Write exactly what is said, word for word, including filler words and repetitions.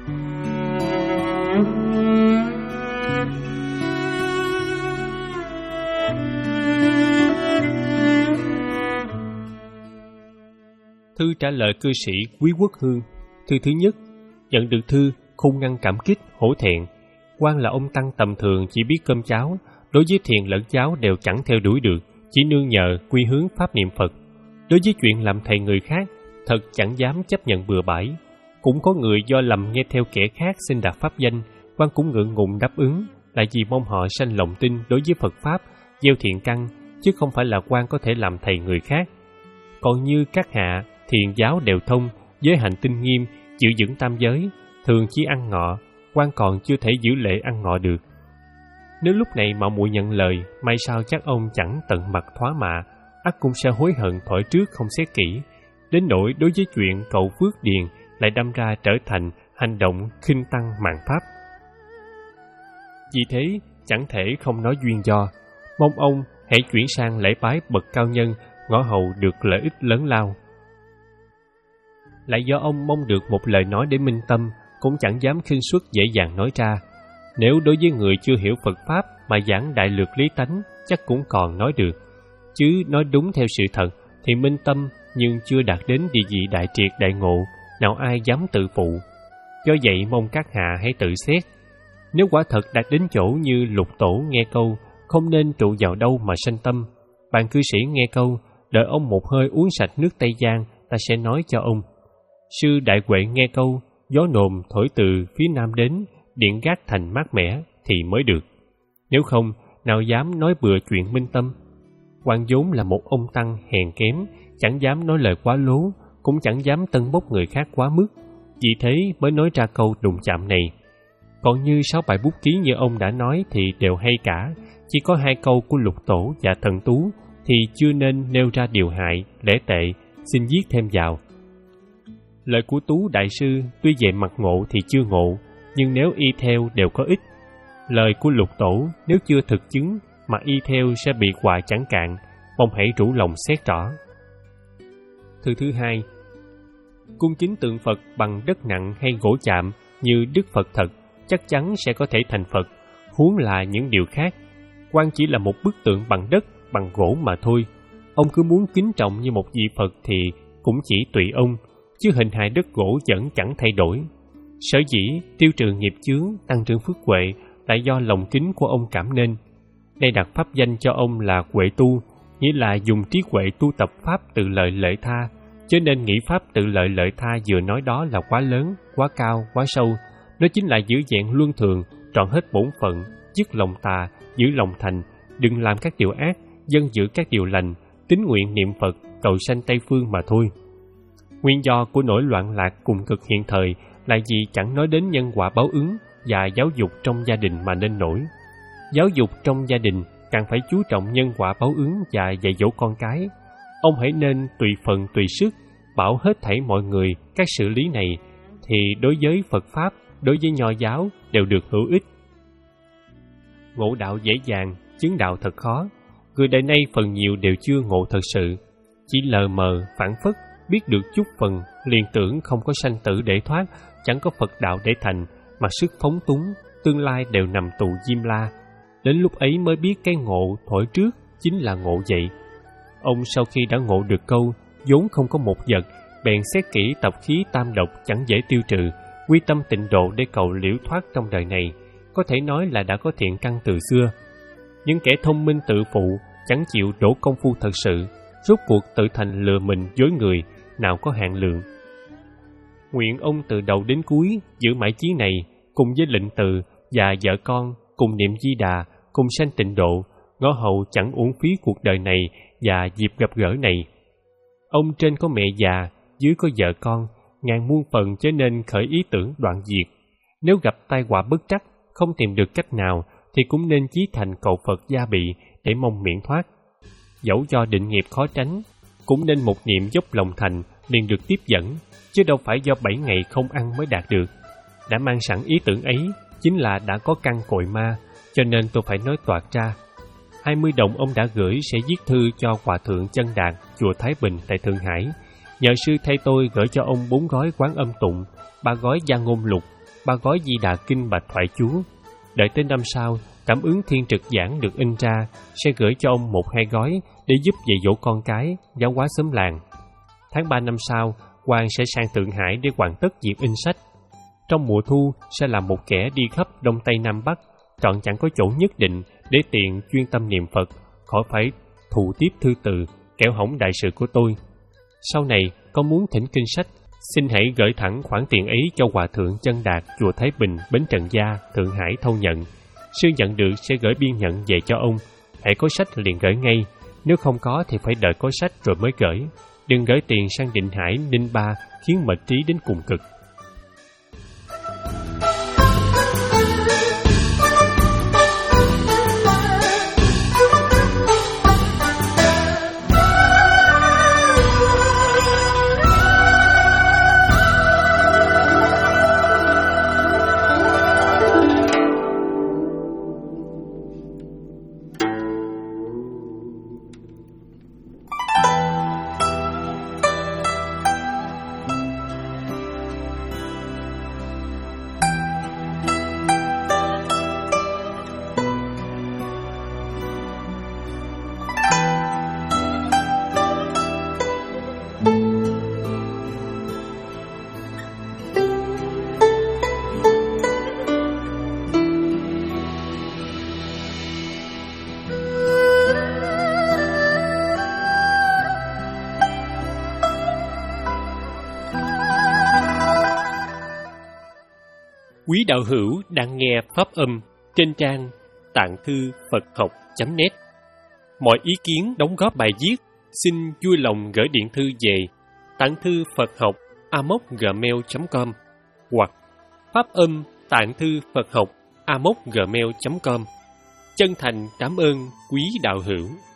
Thư trả lời cư sĩ Quý Quốc Hương. Thư thứ nhất. Nhận được thư, Khôn ngăn cảm kích, hổ thẹn. Quan là ông tăng tầm thường chỉ biết cơm cháo, đối với thiền lẫn giáo đều chẳng theo đuổi được, chỉ nương nhờ quy hướng pháp niệm Phật. Đối với chuyện làm thầy người khác, thật chẳng dám chấp nhận bừa bãi. Cũng có người do lầm nghe theo kẻ khác xin đạt pháp danh, quan cũng ngượng ngùng đáp ứng, là vì mong họ sanh lòng tin đối với Phật pháp, gieo thiện căn, chứ không phải là quan có thể làm thầy người khác. Còn như các hạ, thiền giáo đều thông, giới hạnh tinh nghiêm, chịu vững tam giới, thường chỉ ăn ngọ, quan còn chưa thể giữ lễ ăn ngọ được. Nếu lúc này mạo muội nhận lời, may sao chắc ông chẳng tận mặt thoá mạ, ắt cũng sẽ hối hận thổi trước không xét kỹ, đến nỗi đối với chuyện cầu phước điền lại đâm ra trở thành hành động khinh tăng mạn pháp. Vì thế, chẳng thể không nói duyên do, mong ông hãy chuyển sang lễ bái bậc cao nhân, ngõ hầu được lợi ích lớn lao. Lại do ông mong được một lời nói để minh tâm, cũng chẳng dám khinh suất dễ dàng nói ra. Nếu đối với người chưa hiểu Phật Pháp mà giảng đại lược lý tánh, chắc cũng còn nói được. Chứ nói đúng theo sự thật thì minh tâm nhưng chưa đạt đến địa vị đại triệt đại ngộ, nào ai dám tự phụ. Do vậy mong các hạ hãy tự xét. Nếu quả thật đạt đến chỗ như Lục Tổ nghe câu, không nên trụ vào đâu mà sanh tâm. Bạn cư sĩ nghe câu, đợi ông một hơi uống sạch nước Tây Giang, ta sẽ nói cho ông. Sư Đại Huệ nghe câu, gió nồm thổi từ phía nam đến, điện gác thành mát mẻ thì mới được. Nếu không, nào dám nói bừa chuyện minh tâm. Quan vốn là một ông tăng hèn kém, chẳng dám nói lời quá lố, cũng chẳng dám tân bốc người khác quá mức, vì thế mới nói ra câu đụng chạm này. Còn như sáu bài bút ký như ông đã nói thì đều hay cả, chỉ có hai câu của Lục Tổ và Thần Tú thì chưa nên nêu ra điều hại, lẽ tệ, xin viết thêm vào. Lời của Tú Đại Sư tuy về mặt ngộ thì chưa ngộ, nhưng nếu y theo đều có ích. Lời của Lục Tổ nếu chưa thực chứng mà y theo sẽ bị họa chẳng cạn, mong hãy rủ lòng xét rõ. Thư thứ hai. Cung chính tượng Phật bằng đất nặng hay gỗ chạm như Đức Phật thật, chắc chắn sẽ có thể thành Phật, huống là những điều khác. Quan chỉ là một bức tượng bằng đất, bằng gỗ mà thôi. Ông cứ muốn kính trọng như một vị Phật thì cũng chỉ tùy ông, chứ hình hài đất gỗ vẫn chẳng thay đổi. Sở dĩ tiêu trừ nghiệp chướng, tăng trưởng phước huệ là do lòng kính của ông cảm nên. Đây đặt pháp danh cho ông là Huệ Tu, nghĩa là dùng trí huệ tu tập pháp tự lợi lợi tha, cho nên nghĩ pháp tự lợi lợi tha vừa nói đó là quá lớn, quá cao, quá sâu. Đó chính là giữ vẹn luân thường, trọn hết bổn phận, dứt lòng tà, giữ lòng thành, đừng làm các điều ác, dân giữ các điều lành, tín nguyện niệm Phật, cầu sanh Tây Phương mà thôi. Nguyên do của nỗi loạn lạc cùng cực hiện thời là vì chẳng nói đến nhân quả báo ứng và giáo dục trong gia đình mà nên nổi. Giáo dục trong gia đình càng phải chú trọng nhân quả báo ứng và dạy dỗ con cái. Ông hãy nên tùy phần tùy sức, bảo hết thảy mọi người các xử lý này, thì đối với Phật Pháp, đối với Nho giáo đều được hữu ích. Ngộ đạo dễ dàng, chứng đạo thật khó. Người đời nay phần nhiều đều chưa ngộ thật sự, chỉ lờ mờ, phản phất, biết được chút phần, liền tưởng không có sanh tử để thoát, chẳng có Phật đạo để thành, mà sức phóng túng, tương lai đều nằm tù Diêm La. Đến lúc ấy mới biết cái ngộ thổi trước chính là ngộ vậy. Ông sau khi đã ngộ được câu, vốn không có một vật, bèn xét kỹ tập khí tam độc chẳng dễ tiêu trừ, quy tâm tịnh độ để cầu liễu thoát trong đời này, có thể nói là đã có thiện căn từ xưa. Những kẻ thông minh tự phụ, chẳng chịu đổ công phu thật sự, rốt cuộc tự thành lừa mình dối người, nào có hạn lượng. Nguyện ông từ đầu đến cuối giữ mãi chí này, cùng với lệnh từ và vợ con, cùng niệm Di Đà, cùng sanh tịnh độ, ngõ hậu chẳng uổng phí cuộc đời này và dịp gặp gỡ này. Ông trên có mẹ già, dưới có vợ con, ngàn muôn phần cho nên khởi ý tưởng đoạn diệt. Nếu gặp tai họa bất trắc, không tìm được cách nào, thì cũng nên chí thành cầu Phật gia bị để mong miễn thoát. Dẫu do định nghiệp khó tránh, cũng nên một niệm dốc lòng thành liền được tiếp dẫn, chứ đâu phải do bảy ngày không ăn mới đạt được. Đã mang sẵn ý tưởng ấy, chính là đã có căn cội ma, cho nên tôi phải nói toạc ra. Hai mươi đồng ông đã gửi sẽ viết thư cho Hòa thượng Chân Đạt, chùa Thái Bình tại Thượng Hải. Nhờ sư thay tôi gửi cho ông bốn gói Quán Âm Tụng, ba gói Gia Ngôn Lục, ba gói Di Đà Kinh Bạch Thoại Chú. Đợi tới năm sau, Cảm ứng Thiên Trực Giảng được in ra, sẽ gửi cho ông một hai gói để giúp dạy dỗ con cái, giáo hóa xóm làng. Tháng ba năm sau, Quang sẽ sang Thượng Hải để hoàn tất việc in sách. Trong mùa thu sẽ là một kẻ đi khắp Đông Tây Nam Bắc, chọn chẳng có chỗ nhất định để tiện chuyên tâm niệm Phật, khỏi phải thụ tiếp thư từ, kẻo hỏng đại sự của tôi. Sau này, có muốn thỉnh kinh sách, xin hãy gửi thẳng khoản tiền ấy cho Hòa Thượng Chân Đạt, chùa Thái Bình, Bến Trần Gia, Thượng Hải thâu nhận. Sư nhận được sẽ gửi biên nhận về cho ông. Hãy có sách liền gửi ngay, nếu không có thì phải đợi có sách rồi mới gửi. Đừng gửi tiền sang Định Hải, Ninh Ba, khiến mệt trí đến cùng cực. Quý đạo hữu đang nghe pháp âm trên trang tạng thư Phật học chấm net. Mọi ý kiến đóng góp bài viết xin vui lòng gửi điện thư về tạng thư Phật học a m o c gmail chấm com hoặc pháp âm tạng thư Phật học a m o c gmail chấm com. Chân thành cảm ơn quý đạo hữu.